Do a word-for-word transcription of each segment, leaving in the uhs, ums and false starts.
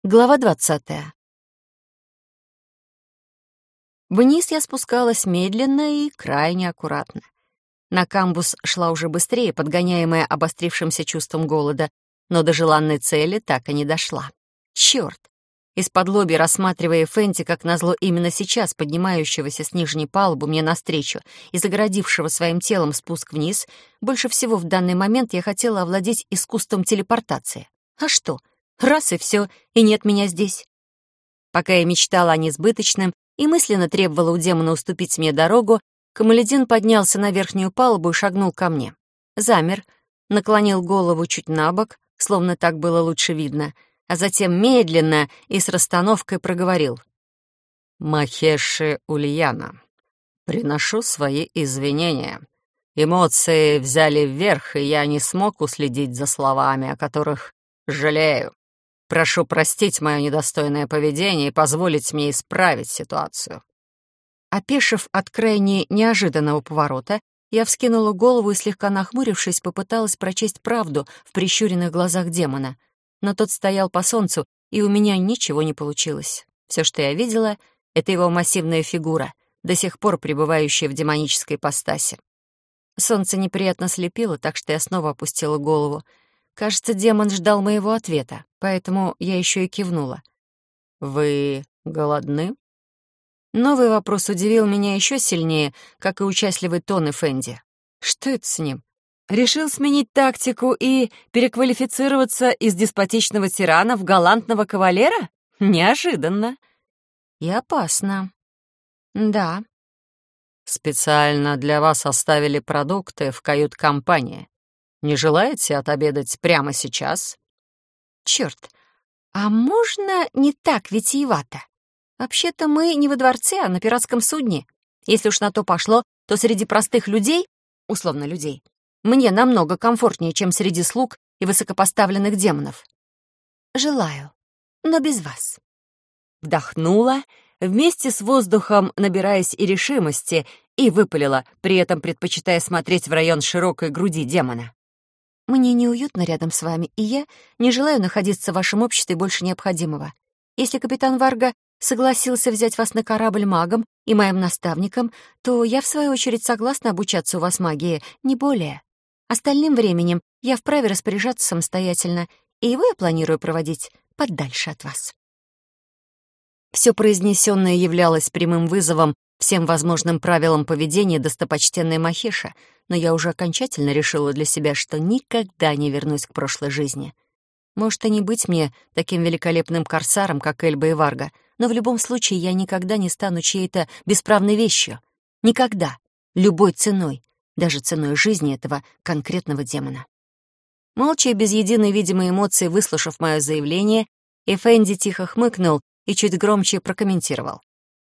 Глава двадцатая. Вниз я спускалась медленно и крайне аккуратно. На камбус шла уже быстрее, подгоняемая обострившимся чувством голода, но до желанной цели так и не дошла. Чёрт! Из-под рассматривая Фенти, как назло именно сейчас поднимающегося с нижней палубы мне навстречу и загородившего своим телом спуск вниз, больше всего в данный момент я хотела овладеть искусством телепортации. А что? Раз и все, и нет меня здесь. Пока я мечтала о несбыточном и мысленно требовала у демона уступить мне дорогу, Камаледин поднялся на верхнюю палубу и шагнул ко мне. Замер, наклонил голову чуть на бок, словно так было лучше видно, а затем медленно и с расстановкой проговорил. «Махеши Ульяна, приношу свои извинения. Эмоции взяли вверх, и я не смог уследить за словами, о которых жалею. Прошу простить мое недостойное поведение и позволить мне исправить ситуацию». Опешив от крайне неожиданного поворота, я вскинула голову и, слегка нахмурившись, попыталась прочесть правду в прищуренных глазах демона. Но тот стоял по солнцу, и у меня ничего не получилось. Все, что я видела, — это его массивная фигура, до сих пор пребывающая в демонической ипостаси. Солнце неприятно слепило, так что я снова опустила голову. Кажется, демон ждал моего ответа, поэтому я еще и кивнула. «Вы голодны?» Новый вопрос удивил меня еще сильнее, как и участливый тон Эфенди. Что это с ним? Решил сменить тактику и переквалифицироваться из деспотичного тирана в галантного кавалера? Неожиданно. И опасно. Да. «Специально для вас оставили продукты в кают-компании. Не желаете отобедать прямо сейчас?» Черт, а можно не так витиевато? Вообще-то мы не во дворце, а на пиратском судне. Если уж на то пошло, то среди простых людей, условно людей, мне намного комфортнее, чем среди слуг и высокопоставленных демонов. Желаю, но без вас. Вдохнула, вместе с воздухом набираясь и решимости, и выпалила, при этом предпочитая смотреть в район широкой груди демона. Мне неуютно рядом с вами, и я не желаю находиться в вашем обществе больше необходимого. Если капитан Варга согласился взять вас на корабль магом и моим наставником, то я, в свою очередь, согласна обучаться у вас магии, не более. Остальным временем я вправе распоряжаться самостоятельно, и его я планирую проводить подальше от вас». Все произнесенное являлось прямым вызовом всем возможным правилам поведения достопочтенной Махеша, но я уже окончательно решила для себя, что никогда не вернусь к прошлой жизни. Может, и не быть мне таким великолепным корсаром, как Эльба и Варга, но в любом случае я никогда не стану чьей-то бесправной вещью. Никогда. Любой ценой. Даже ценой жизни этого конкретного демона. Молча и без единой видимой эмоции выслушав мое заявление, Эфенди тихо хмыкнул и чуть громче прокомментировал.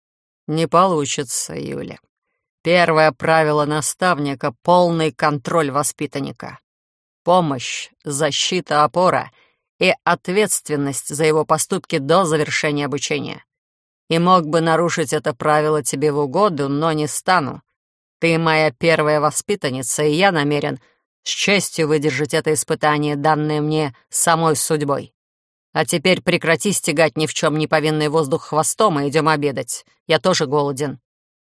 «Не получится, Юля. Первое правило наставника — полный контроль воспитанника. Помощь, защита, опора и ответственность за его поступки до завершения обучения. И мог бы нарушить это правило тебе в угоду, но не стану. Ты моя первая воспитанница, и я намерен с честью выдержать это испытание, данное мне самой судьбой. А теперь прекрати стягать ни в чем не повинный воздух хвостом и идем обедать. Я тоже голоден».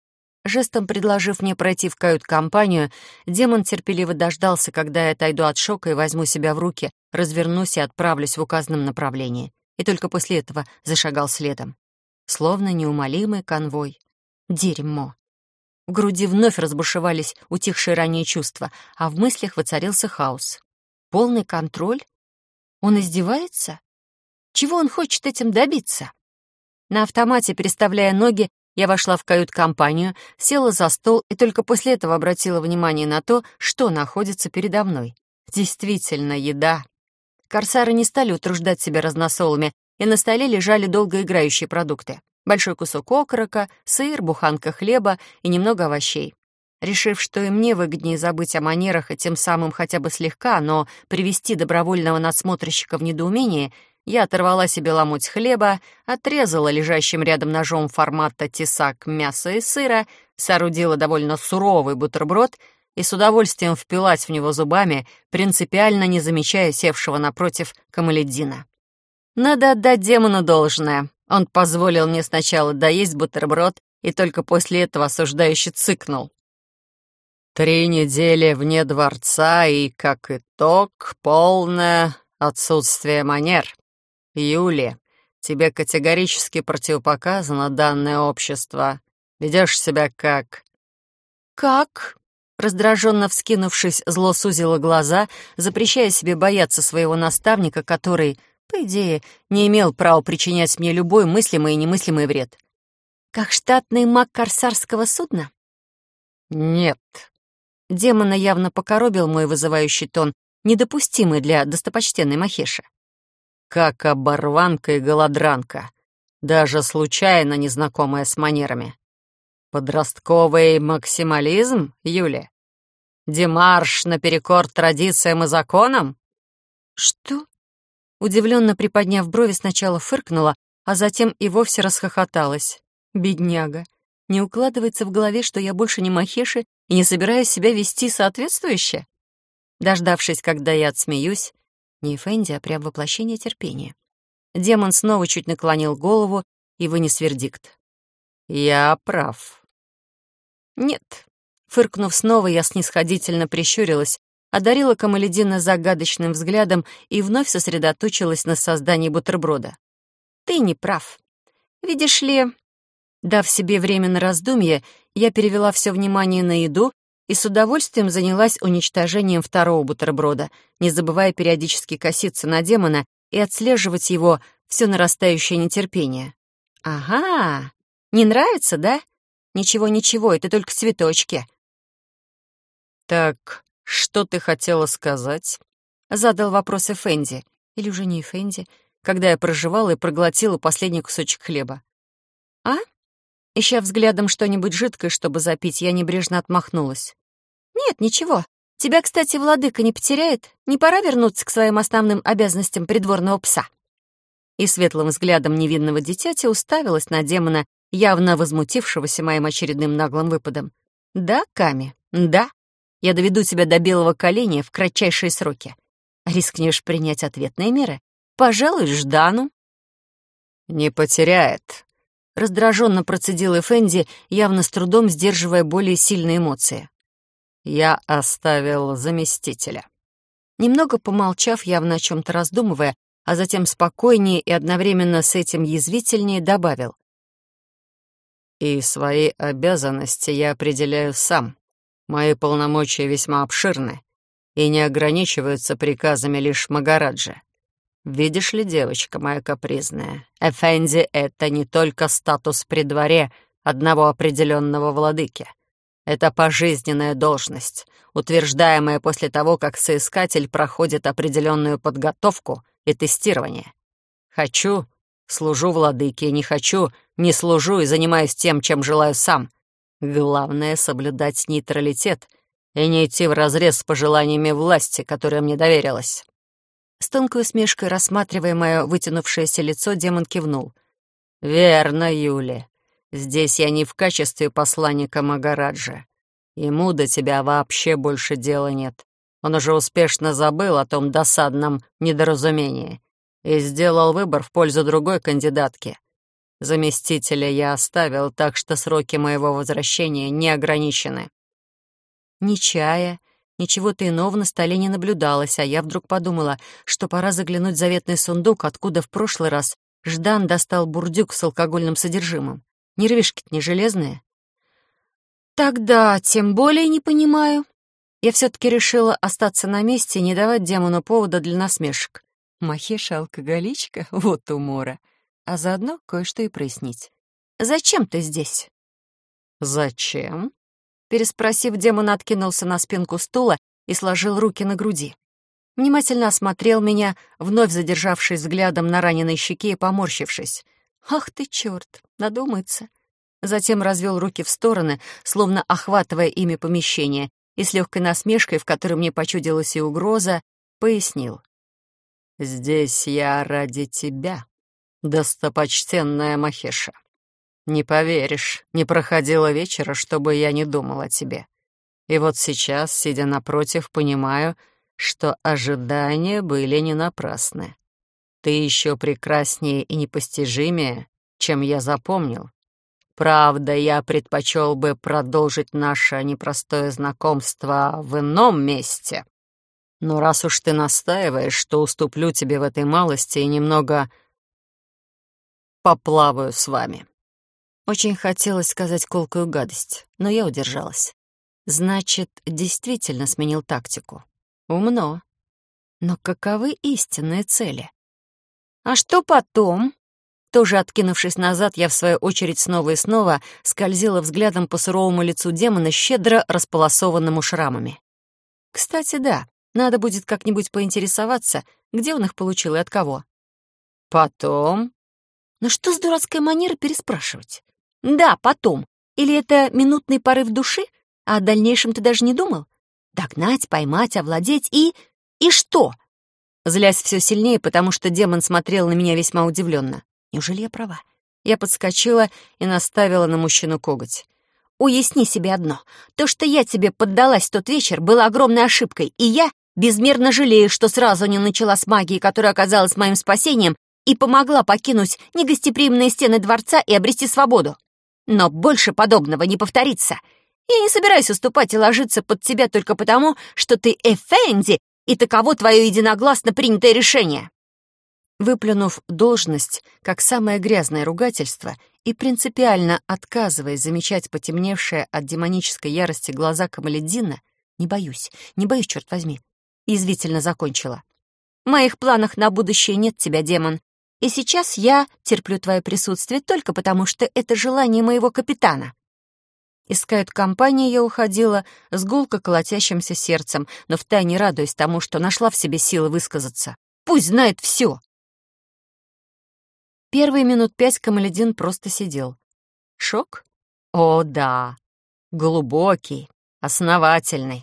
Жестом предложив мне пройти в кают-компанию, демон терпеливо дождался, когда я отойду от шока и возьму себя в руки, развернусь и отправлюсь в указанном направлении. И только после этого зашагал следом. Словно неумолимый конвой. Дерьмо. В груди вновь разбушевались утихшие ранее чувства, а в мыслях воцарился хаос. Полный контроль? Он издевается? Чего он хочет этим добиться? На автомате, переставляя ноги, я вошла в кают-компанию, села за стол и только после этого обратила внимание на то, что находится передо мной. Действительно, еда. Корсары не стали утруждать себя разносолами, и на столе лежали долгоиграющие продукты. Большой кусок окорока, сыр, буханка хлеба и немного овощей. Решив, что и мне выгоднее забыть о манерах и тем самым хотя бы слегка, но привести добровольного надсмотрщика в недоумение, я оторвала себе ломоть хлеба, отрезала лежащим рядом ножом формата тесак мяса и сыра, соорудила довольно суровый бутерброд и с удовольствием впилась в него зубами, принципиально не замечая севшего напротив Камаледдина. Надо отдать демону должное. Он позволил мне сначала доесть бутерброд и только после этого осуждающе цыкнул. Три недели вне дворца и, как итог, полное отсутствие манер. Юли, тебе категорически противопоказано данное общество. Ведешь себя как... Как? Раздраженно вскинувшись, зло сузила глаза, запрещая себе бояться своего наставника, который, по идее, не имел права причинять мне любой мыслимый и немыслимый вред. Как штатный маг корсарского судна? Нет. Демона явно покоробил мой вызывающий тон, недопустимый для достопочтенной Махеши. Как оборванка и голодранка, даже случайно незнакомая с манерами. Подростковый максимализм, Юля? Демарш наперекор традициям и законам? Что? Удивленно приподняв брови, сначала фыркнула, а затем и вовсе расхохоталась. Бедняга. Не укладывается в голове, что я больше не Махеши и не собираюсь себя вести соответствующе? Дождавшись, когда я отсмеюсь, не Эфенди, а прям воплощение терпения, демон снова чуть наклонил голову и вынес вердикт. «Я прав». «Нет». Фыркнув снова, я снисходительно прищурилась, одарила Камаледдина загадочным взглядом и вновь сосредоточилась на создании бутерброда. «Ты не прав. Видишь ли...» Дав себе время на раздумье, я перевела все внимание на еду и с удовольствием занялась уничтожением второго бутерброда, не забывая периодически коситься на демона и отслеживать его все нарастающее нетерпение. «Ага, не нравится, да? Ничего-ничего, это только цветочки». «Так, что ты хотела сказать?» — задал вопрос Эфенди. Или уже не Эфенди, когда я прожевала и проглотила последний кусочек хлеба. «А?» Ища взглядом что-нибудь жидкое, чтобы запить, я небрежно отмахнулась. «Нет, ничего. Тебя, кстати, владыка не потеряет? Не пора вернуться к своим основным обязанностям придворного пса?» И светлым взглядом невинного дитяти уставилась на демона, явно возмутившегося моим очередным наглым выпадом. «Да, Ками, да. Я доведу тебя до белого коленя в кратчайшие сроки. Рискнешь принять ответные меры? Пожалуй, Ждану». «Не потеряет», — раздраженно процедил Эфенди, явно с трудом сдерживая более сильные эмоции. «Я оставил заместителя». Немного помолчав, явно о чем-то раздумывая, а затем спокойнее и одновременно с этим язвительнее добавил. «И свои обязанности я определяю сам. Мои полномочия весьма обширны и не ограничиваются приказами лишь Магараджа. Видишь ли, девочка моя капризная, Эфенди — это не только статус при дворе одного определенного владыки. Это пожизненная должность, утверждаемая после того, как соискатель проходит определенную подготовку и тестирование. Хочу — служу владыке, не хочу — не служу и занимаюсь тем, чем желаю сам. Главное — соблюдать нейтралитет и не идти вразрез с пожеланиями власти, которая мне доверилась». С тонкой усмешкой, рассматривая мое вытянувшееся лицо, демон кивнул. «Верно, Юли. Здесь я не в качестве посланника Магараджа. Ему до тебя вообще больше дела нет. Он уже успешно забыл о том досадном недоразумении и сделал выбор в пользу другой кандидатки. Заместителя я оставил, так что сроки моего возвращения не ограничены». Ни чая, ничего-то иного на столе не наблюдалось, а я вдруг подумала, что пора заглянуть в заветный сундук, откуда в прошлый раз Ждан достал бурдюк с алкогольным содержимым. Нервишки-то не железные. Тогда тем более не понимаю. Я все-таки решила остаться на месте и не давать демону повода для насмешек. Махеша-алкоголичка? Вот умора. А заодно кое-что и прояснить. «Зачем ты здесь?» «Зачем?» Переспросив, демон откинулся на спинку стула и сложил руки на груди. Внимательно осмотрел меня, вновь задержавшись взглядом на раненой щеке и поморщившись. «Ах ты, черт, надумается!» Затем развел руки в стороны, словно охватывая ими помещение, и с легкой насмешкой, в которой мне почудилась и угроза, пояснил. «Здесь я ради тебя, достопочтенная Махеша. Не поверишь, не проходило вечера, чтобы я не думал о тебе. И вот сейчас, сидя напротив, понимаю, что ожидания были не напрасны. Ты еще прекраснее и непостижимее, чем я запомнил. Правда, я предпочел бы продолжить наше непростое знакомство в ином месте. Но раз уж ты настаиваешь, что уступлю тебе в этой малости и немного поплаваю с вами». Очень хотелось сказать колкую гадость, но я удержалась. Значит, действительно сменил тактику. Умно. Но каковы истинные цели? А что потом? Тоже откинувшись назад, я в свою очередь снова и снова скользила взглядом по суровому лицу демона, щедро располосованному шрамами. Кстати, да, надо будет как-нибудь поинтересоваться, где он их получил и от кого. Потом? Ну что с дурацкой манерой переспрашивать? Да, потом. Или это минутный порыв души, а о дальнейшем ты даже не думал? Догнать, поймать, овладеть и... И что? Злясь все сильнее, потому что демон смотрел на меня весьма удивленно. Неужели я права? Я подскочила и наставила на мужчину коготь. «Уясни себе одно. То, что я тебе поддалась в тот вечер, было огромной ошибкой, и я безмерно жалею, что сразу не начала с магии, которая оказалась моим спасением и помогла покинуть негостеприимные стены дворца и обрести свободу. Но больше подобного не повторится. Я не собираюсь уступать и ложиться под тебя только потому, что ты Эфенди, и таково твое единогласно принятое решение». Выплюнув должность как самое грязное ругательство и принципиально отказываясь замечать потемневшие от демонической ярости глаза Камаледдина, «Не боюсь, не боюсь, черт возьми», язвительно закончила. «В моих планах на будущее нет тебя, демон, и сейчас я терплю твое присутствие только потому, что это желание моего капитана». Из кают-компании я уходила с гулко колотящимся сердцем, но втайне радуясь тому, что нашла в себе силы высказаться. Пусть знает все. Первые минут пять Камаледдин просто сидел. Шок? О, да. Глубокий, основательный.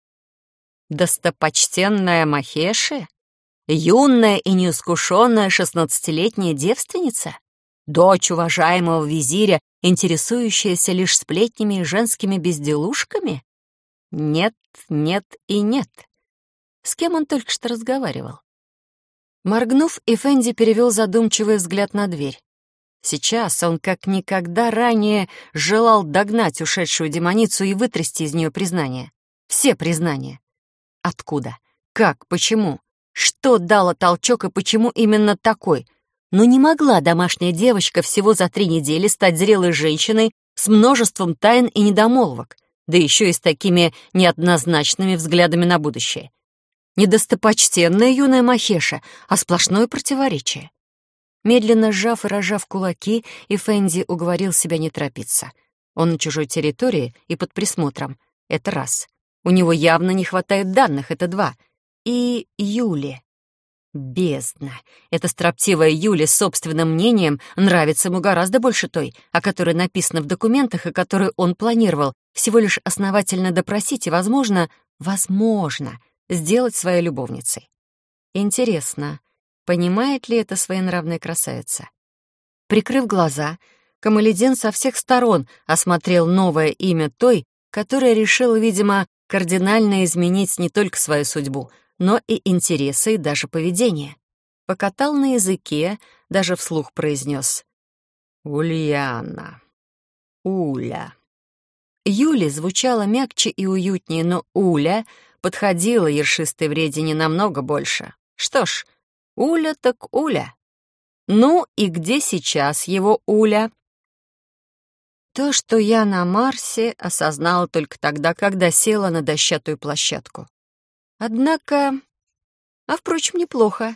Достопочтенная Махеши? Юная и неискушенная шестнадцатилетняя девственница? Дочь уважаемого визиря, интересующаяся лишь сплетнями и женскими безделушками? Нет, нет и нет. С кем он только что разговаривал? Моргнув, Эфенди перевел задумчивый взгляд на дверь. Сейчас он как никогда ранее желал догнать ушедшую демоницу и вытрясти из нее признание. Все признания. Откуда? Как? Почему? Что дало толчок и почему именно такой? Но не могла домашняя девочка всего за три недели стать зрелой женщиной с множеством тайн и недомолвок, да еще и с такими неоднозначными взглядами на будущее. Не достопочтенная юная Махеша, а сплошное противоречие. Медленно сжав и разжав кулаки, Эфенди уговорил себя не торопиться. Он на чужой территории и под присмотром. Это раз. У него явно не хватает данных, это два. И Юли. Бездна. Эта строптивая Юля с собственным мнением нравится ему гораздо больше той, о которой написано в документах и которую он планировал всего лишь основательно допросить и, возможно, возможно, сделать своей любовницей. Интересно, понимает ли это своенравная красавица? Прикрыв глаза, Камаледдин со всех сторон осмотрел новое имя той, которая решила, видимо, кардинально изменить не только свою судьбу, но и интересы и даже поведение. Покатал на языке, даже вслух произнес «Ульяна, Уля». Юли звучало мягче и уютнее, но Уля подходила ершистой вредине намного больше. Что ж, Уля так Уля. Ну и где сейчас его Уля? То, что я на Марсе, осознала только тогда, когда села на дощатую площадку. Однако... А, впрочем, неплохо.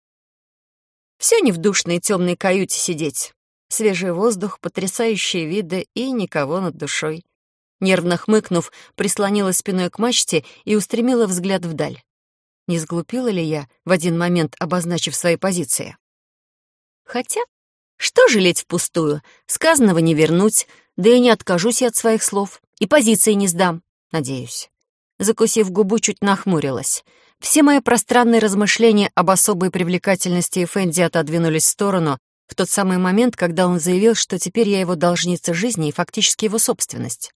Все не в душной темной каюте сидеть. Свежий воздух, потрясающие виды и никого над душой. Нервно хмыкнув, прислонилась спиной к мачте и устремила взгляд вдаль. Не сглупила ли я, в один момент обозначив свои позиции? Хотя, что жалеть впустую? Сказанного не вернуть, да и не откажусь я от своих слов. И позиции не сдам, надеюсь. Закусив губу, чуть нахмурилась. Все мои пространные размышления об особой привлекательности Эфенди отодвинулись в сторону в тот самый момент, когда он заявил, что теперь я его должница жизни и фактически его собственность.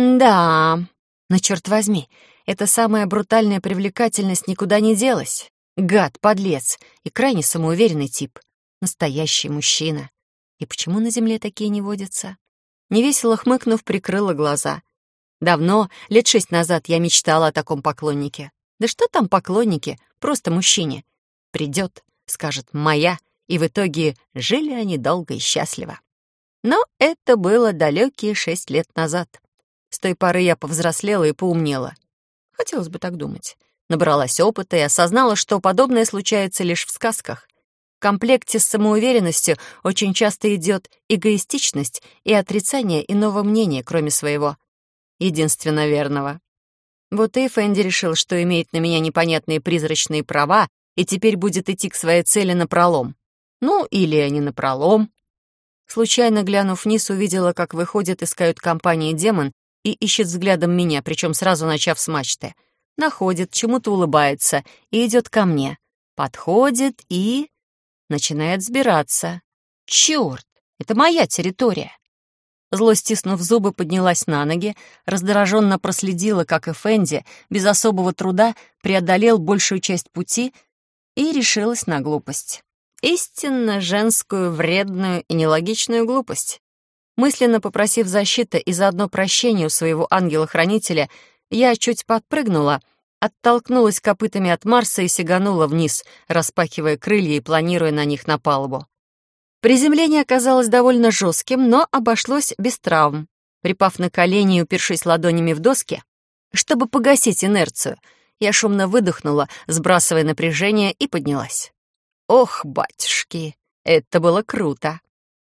Да, но черт возьми, эта самая брутальная привлекательность никуда не делась. Гад, подлец и крайне самоуверенный тип. Настоящий мужчина. И почему на земле такие не водятся? Невесело хмыкнув, прикрыла глаза. Давно, лет шесть назад, я мечтала о таком поклоннике. Да что там поклонники, просто мужчине. Придет, скажет «моя», и в итоге жили они долго и счастливо. Но это было далекие шесть лет назад. С той поры я повзрослела и поумнела. Хотелось бы так думать. Набралась опыта и осознала, что подобное случается лишь в сказках. В комплекте с самоуверенностью очень часто идет эгоистичность и отрицание иного мнения, кроме своего. Единственно верного. Вот и Фэнди решил, что имеет на меня непонятные призрачные права и теперь будет идти к своей цели напролом. Ну, или не напролом. Случайно глянув вниз, увидела, как выходит из кают-компании демон и ищет взглядом меня, причем сразу начав с мачты. Находит, чему-то улыбается и идет ко мне. Подходит и... начинает взбираться. Черт, это моя территория. Зло стиснув зубы, поднялась на ноги, раздраженно проследила, как и Фэнди, без особого труда преодолел большую часть пути и решилась на глупость. Истинно женскую, вредную и нелогичную глупость. Мысленно попросив защиты и заодно прощения у своего ангела-хранителя, я чуть подпрыгнула, оттолкнулась копытами от Марса и сиганула вниз, распахивая крылья и планируя на них на палубу. Приземление оказалось довольно жестким, но обошлось без травм. Припав на колени и упершись ладонями в доски, чтобы погасить инерцию, я шумно выдохнула, сбрасывая напряжение, и поднялась. Ох, батюшки, это было круто.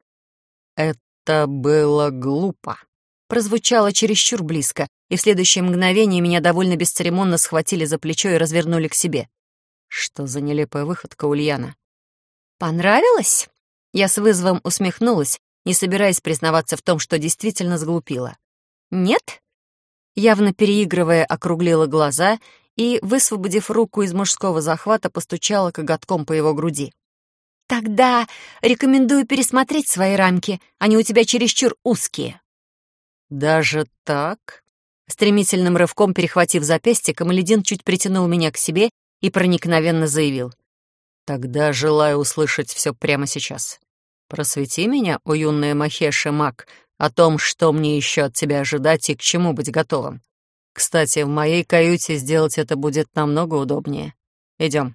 Это было глупо. Прозвучало чересчур близко, и в следующее мгновение меня довольно бесцеремонно схватили за плечо и развернули к себе. Что за нелепая выходка, Ульяна? Понравилось? Я с вызовом усмехнулась, не собираясь признаваться в том, что действительно сглупила. Нет? Явно переигрывая, округлила глаза и, высвободив руку из мужского захвата, постучала коготком по его груди. «Тогда рекомендую пересмотреть свои рамки, они у тебя чересчур узкие». «Даже так?» Стремительным рывком перехватив запястье, Камаледин чуть притянул меня к себе и проникновенно заявил. «Тогда желаю услышать все прямо сейчас. Просвети меня, о юная Махеша Мак, о том, что мне еще от тебя ожидать и к чему быть готовым. Кстати, в моей каюте сделать это будет намного удобнее. Идем».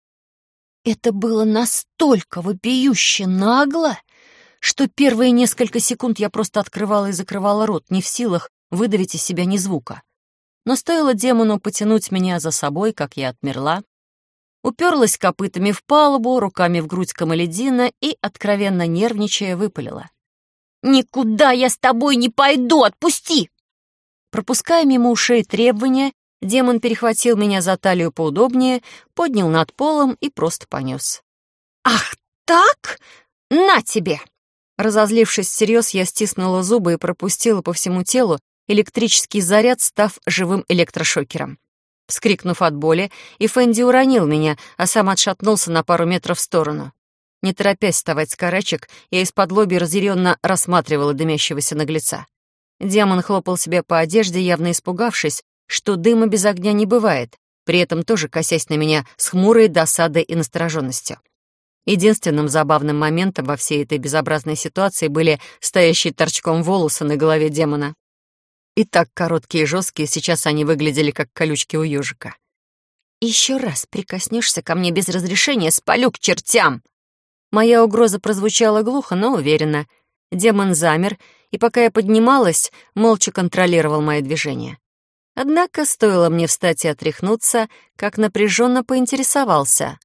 Это было настолько вопиюще нагло, что первые несколько секунд я просто открывала и закрывала рот, не в силах выдавить из себя ни звука. Но стоило демону потянуть меня за собой, как я отмерла, уперлась копытами в палубу, руками в грудь Камаледина и, откровенно нервничая, выпалила. «Никуда я с тобой не пойду! Отпусти!» Пропуская мимо ушей требования, демон перехватил меня за талию поудобнее, поднял над полом и просто понес. «Ах так? На тебе!» Разозлившись всерьез, я стиснула зубы и пропустила по всему телу электрический заряд, став живым электрошокером. Вскрикнув от боли, и Фэнди уронил меня, а сам отшатнулся на пару метров в сторону. Не торопясь вставать с карачек, я из-под лоби разъяренно рассматривала дымящегося наглеца. Демон хлопал себя по одежде, явно испугавшись, что дыма без огня не бывает, при этом тоже косясь на меня с хмурой досадой и настороженностью. Единственным забавным моментом во всей этой безобразной ситуации были стоящие торчком волосы на голове демона. И так короткие и жесткие, сейчас они выглядели как колючки у ежика. «Еще раз прикоснешься ко мне без разрешения, спалю к чертям!» Моя угроза прозвучала глухо, но уверенно. Демон замер, и пока я поднималась, молча контролировал мои движения. Однако стоило мне встать и отряхнуться, как напряженно поинтересовался.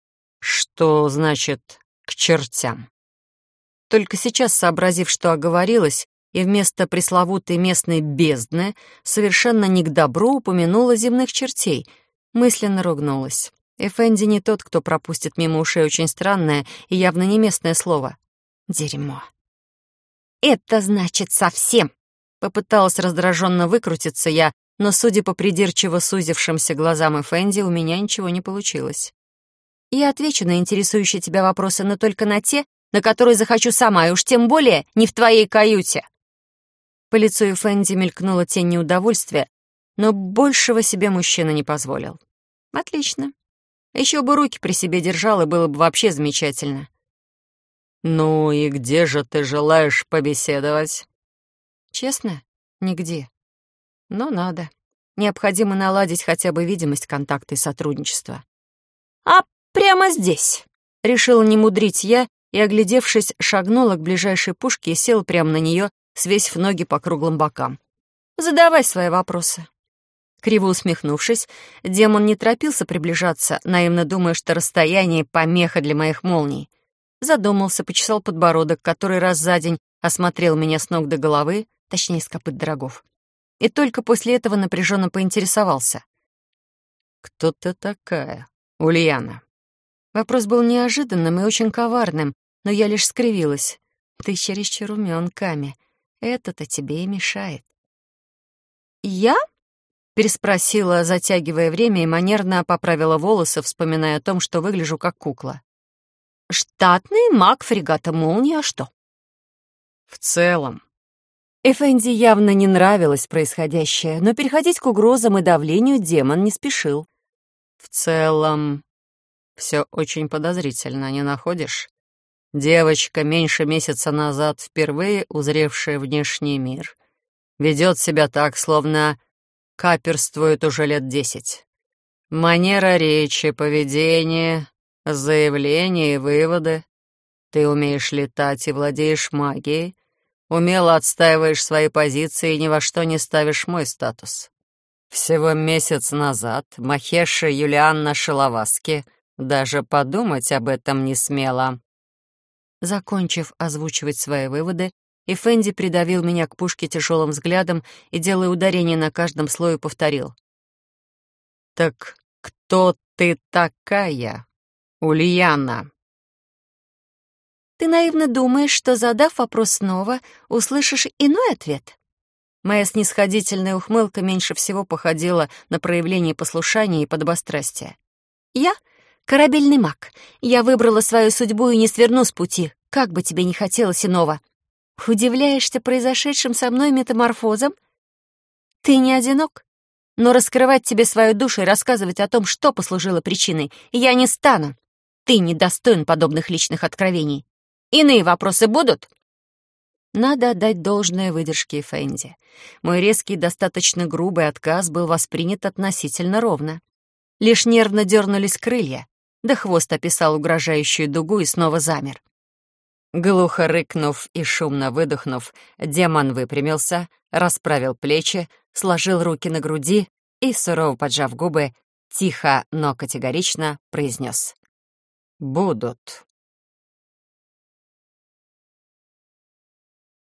«Что значит «к чертям»?» Только сейчас, сообразив, что оговорилась, и вместо пресловутой местной бездны совершенно не к добру упомянула земных чертей, мысленно ругнулась. Эфенди не тот, кто пропустит мимо ушей очень странное и явно не местное слово. Дерьмо. «Это значит совсем!» Попыталась раздраженно выкрутиться я, но, судя по придирчиво сузившимся глазам Эфенди, у меня ничего не получилось. «Я отвечу на интересующие тебя вопросы, но только на те, на которые захочу сама, и уж тем более не в твоей каюте». По лицу Эфенди мелькнула тень неудовольствия, но большего себе мужчина не позволил. «Отлично. Еще бы руки при себе держал, и было бы вообще замечательно. «Ну и где же ты желаешь побеседовать?» Честно? Нигде. Но надо. Необходимо наладить хотя бы видимость контакта и сотрудничества. «А прямо здесь?» — решила не мудрить я и, оглядевшись, шагнула к ближайшей пушке и села прямо на нее, свесив ноги по круглым бокам. «Задавай свои вопросы». Криво усмехнувшись, демон не торопился приближаться, наивно думая, что расстояние — помеха для моих молний. Задумался, почесал подбородок, который раз за день осмотрел меня с ног до головы, точнее, с копыт до рогов. И только после этого напряженно поинтересовался. «Кто ты такая, Ульяна?» Вопрос был неожиданным и очень коварным, но я лишь скривилась. «Ты чересчур умён, Ками. Это-то тебе и мешает». «Я?» — переспросила, затягивая время, и манерно поправила волосы, вспоминая о том, что выгляжу как кукла. «Штатный маг фрегата «Молния», а что?» «В целом». Эфенди явно не нравилось происходящее, но переходить к угрозам и давлению демон не спешил. «В целом, все очень подозрительно, не находишь? Девочка, меньше месяца назад впервые узревшая внешний мир, ведет себя так, словно каперствует уже лет десять. Манера речи, поведение, заявления и выводы. Ты умеешь летать и владеешь магией, умело отстаиваешь свои позиции и ни во что не ставишь мой статус. Всего месяц назад Махеша Юлианна Шиловаски даже подумать об этом не смела». Закончив озвучивать свои выводы, Эфенди придавил меня к пушке тяжелым взглядом и, делая ударение на каждом слое, повторил. «Так кто ты такая, Ульяна?» «Ты наивно думаешь, что, задав вопрос снова, услышишь иной ответ?» Моя снисходительная ухмылка меньше всего походила на проявление послушания и подобострастия. «Я — корабельный маг. Я выбрала свою судьбу и не сверну с пути, как бы тебе ни хотелось иного. Удивляешься произошедшим со мной метаморфозом? Ты не одинок, но раскрывать тебе свою душу и рассказывать о том, что послужило причиной, я не стану. Ты недостоин подобных личных откровений. Иные вопросы будут?» Надо отдать должное выдержке Эфенди. Мой резкий, достаточно грубый отказ был воспринят относительно ровно. Лишь нервно дернулись крылья, да хвост описал угрожающую дугу и снова замер. Глухо рыкнув и шумно выдохнув, демон выпрямился, расправил плечи, сложил руки на груди и, сурово поджав губы, тихо, но категорично произнес: «Будут».